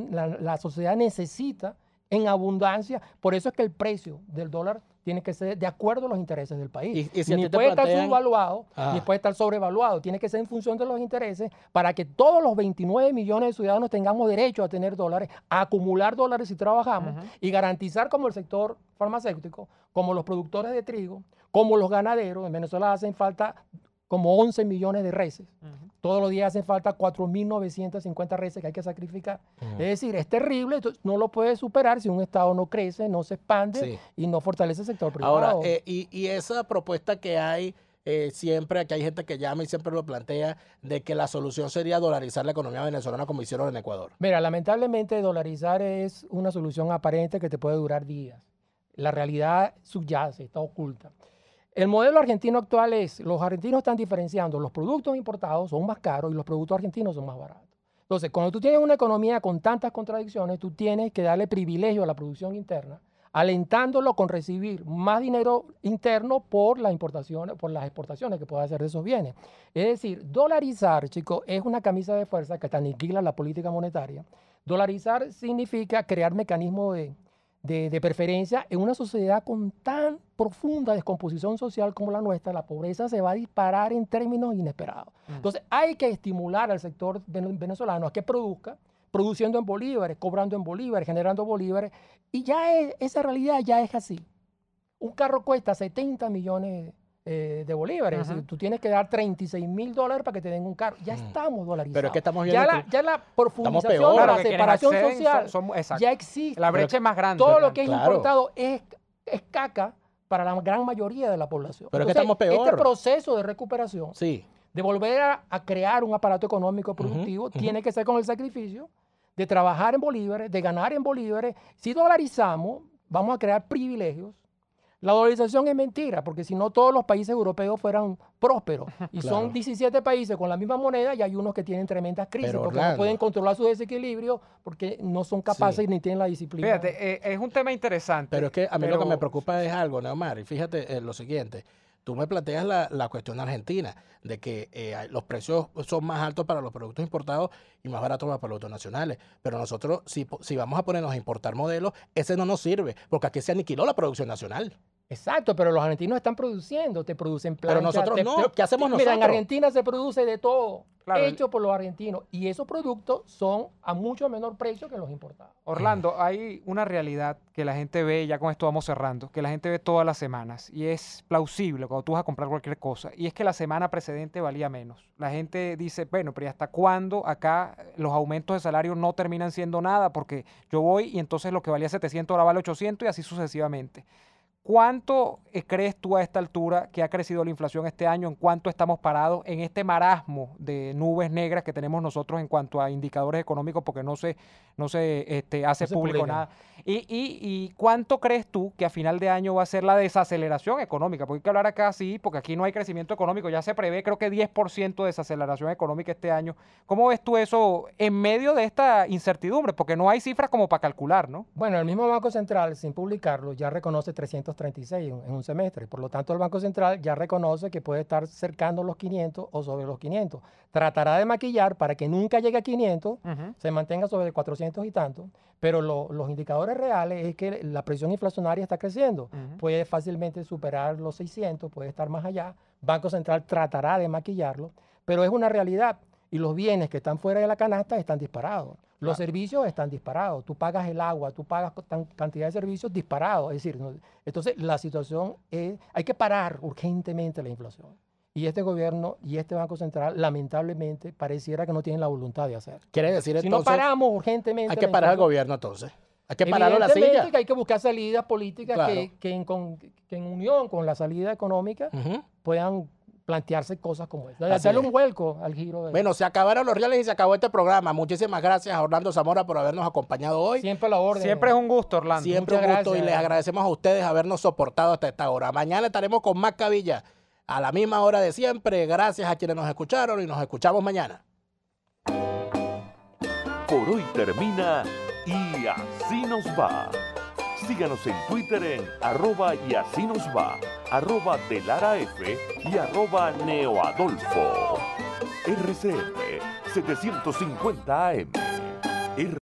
la sociedad necesita en abundancia, por eso es que el precio del dólar tiene que ser de acuerdo a los intereses del país. Y si a ni ti te puede estar plantean- subvaluado, Ah. ni puede estar sobrevaluado. Tiene que ser en función de los intereses para que todos los 29 millones de ciudadanos tengamos derecho a tener dólares, a acumular dólares si trabajamos y garantizar como el sector farmacéutico, como los productores de trigo, como los ganaderos. En Venezuela hacen falta como 11 millones de reses. Todos los días hacen falta 4.950 reses que hay que sacrificar. Es decir, es terrible, entonces no lo puede superar si un Estado no crece, no se expande Sí. y no fortalece el sector privado. Ahora, y esa propuesta que hay, siempre, que hay gente que llama y siempre lo plantea, de que la solución sería dolarizar la economía venezolana como hicieron en Ecuador. Mira, lamentablemente dolarizar es una solución aparente que te puede durar días. La realidad subyace, está oculta. El modelo argentino actual es, los argentinos están diferenciando, los productos importados son más caros y los productos argentinos son más baratos. Entonces, cuando tú tienes una economía con tantas contradicciones, tú tienes que darle privilegio a la producción interna, alentándolo con recibir más dinero interno por las importaciones, por las exportaciones que pueda hacer de esos bienes. Es decir, dolarizar, chicos, es una camisa de fuerza que te aniquila la política monetaria. Dolarizar significa crear mecanismos de preferencia en una sociedad con tan profunda descomposición social como la nuestra. La pobreza se va a disparar en términos inesperados. Entonces, hay que estimular al sector venezolano a que produzca, produciendo en bolívares, cobrando en bolívares, generando bolívares, y esa realidad ya es así. Un carro cuesta 70 millones de bolívares. Es decir, tú tienes que dar $36.000 para que te den un carro. Ya estamos dolarizados. Pero es que estamos viendo ya la profundización peor. de Claro, la que quienes separación acceden social exacto. ya existe. La brecha es más grande. Todo lo que es Claro. importado es caca para la gran mayoría de la población. Pero es que estamos peor. Este proceso de recuperación, Sí. de volver a crear un aparato económico productivo, tiene que ser con el sacrificio de trabajar en bolívares, de ganar en bolívares. Si dolarizamos, vamos a crear privilegios. La dolarización es mentira, porque si no todos los países europeos fueran prósperos. Y Claro. son 17 países con la misma moneda y hay unos que tienen tremendas crisis Pero, porque Orlando, no pueden controlar su desequilibrio porque no son capaces Sí. ni tienen la disciplina. Fíjate, es un tema interesante. Pero es que a mí lo que pero- me preocupa es algo, Neomar, y fíjate lo siguiente. Tú me planteas la cuestión argentina, de que los precios son más altos para los productos importados y más baratos para los productos nacionales. Pero nosotros, si vamos a ponernos a importar modelos, ese no nos sirve, porque aquí se aniquiló la producción nacional. Exacto, pero los argentinos están produciendo, te producen Pero planchas. nosotros no. ¿Qué hacemos Mira, en nosotros? Argentina se produce de todo, Claro, hecho por los argentinos. Y esos productos son a mucho menor precio que los importados. Orlando, hay una realidad que la gente ve, ya con esto vamos cerrando, que la gente ve todas las semanas y es plausible cuando tú vas a comprar cualquier cosa, y es que la semana precedente valía menos. La gente dice, bueno, pero ¿y hasta cuándo acá los aumentos de salario no terminan siendo nada? Porque yo voy y entonces lo que valía 700 ahora vale 800 y así sucesivamente. ¿Cuánto crees tú a esta altura que ha crecido la inflación este año? ¿En cuánto estamos parados en este marasmo de nubes negras que tenemos nosotros en cuanto a indicadores económicos? Porque no se hace se público publican. nada. ¿Y cuánto crees tú que a final de año va a ser la desaceleración económica? Porque hay que hablar acá sí, porque aquí no hay crecimiento económico. Ya se prevé creo que 10% de desaceleración económica este año. ¿Cómo ves tú eso en medio de esta incertidumbre? Porque no hay cifras como para calcular, ¿no? Bueno, el mismo Banco Central, sin publicarlo, ya reconoce 336 en un semestre. Por lo tanto, el Banco Central ya reconoce que puede estar cercando los 500 o sobre los 500. Tratará de maquillar para que nunca llegue a 500, se mantenga sobre 400 y tanto, pero los indicadores reales es que la presión inflacionaria está creciendo. Puede fácilmente superar los 600, puede estar más allá. Banco Central tratará de maquillarlo, pero es una realidad. Y los bienes que están fuera de la canasta están disparados. Los servicios están disparados. Tú pagas el agua, tú pagas cantidad de servicios disparados. Es decir, entonces la situación es, hay que parar urgentemente la inflación. Y este gobierno y este Banco Central, lamentablemente, pareciera que no tienen la voluntad de hacer. Quiere decir Si no entonces, paramos urgentemente hay que la parar al inflación, gobierno entonces. Hay que pararlo la evidentemente silla. que hay que buscar salidas políticas Claro. que en unión con la salida económica Ujú. puedan plantearse cosas como esta. Así Darle es. un vuelco al giro de... Bueno, se acabaron los reales y se acabó este programa. Muchísimas gracias a Orlando Zamora por habernos acompañado hoy. Siempre a la orden. Siempre es un gusto, Orlando. Siempre un Muchas gusto y gracias. les agradecemos a ustedes habernos soportado hasta esta hora. Mañana estaremos con más Cabilla a la misma hora de siempre. Gracias a quienes nos escucharon y nos escuchamos mañana. Por hoy termina Y Así Nos Va. Síganos en Twitter en @YASÍNOSVA, @DeLaraF y @NeoAdolfo. RCF 750 AM.